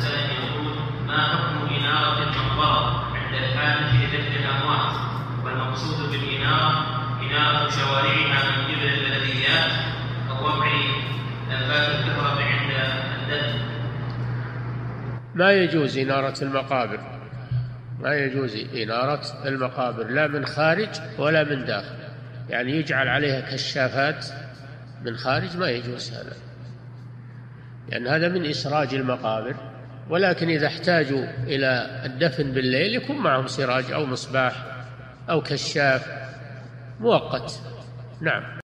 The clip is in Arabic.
سائل يقول: ما حكم إنارة المقبرة عند الحاجة لدفن الأموات؟ والمقصود بالإنارة إنارة شوارعها من قبل البلديات أو وضع لمبات الكهرباء عند الدفن. ما يجوز إنارة المقابر، ما يجوز إنارة المقابر لا من خارج ولا من داخل، يعني يجعل عليها كشافات من خارج، ما يجوز هذا، لأن هذا من إسراج المقابر. ولكن إذا احتاجوا إلى الدفن بالليل يكون معهم سراج أو مصباح أو كشاف مؤقت. نعم.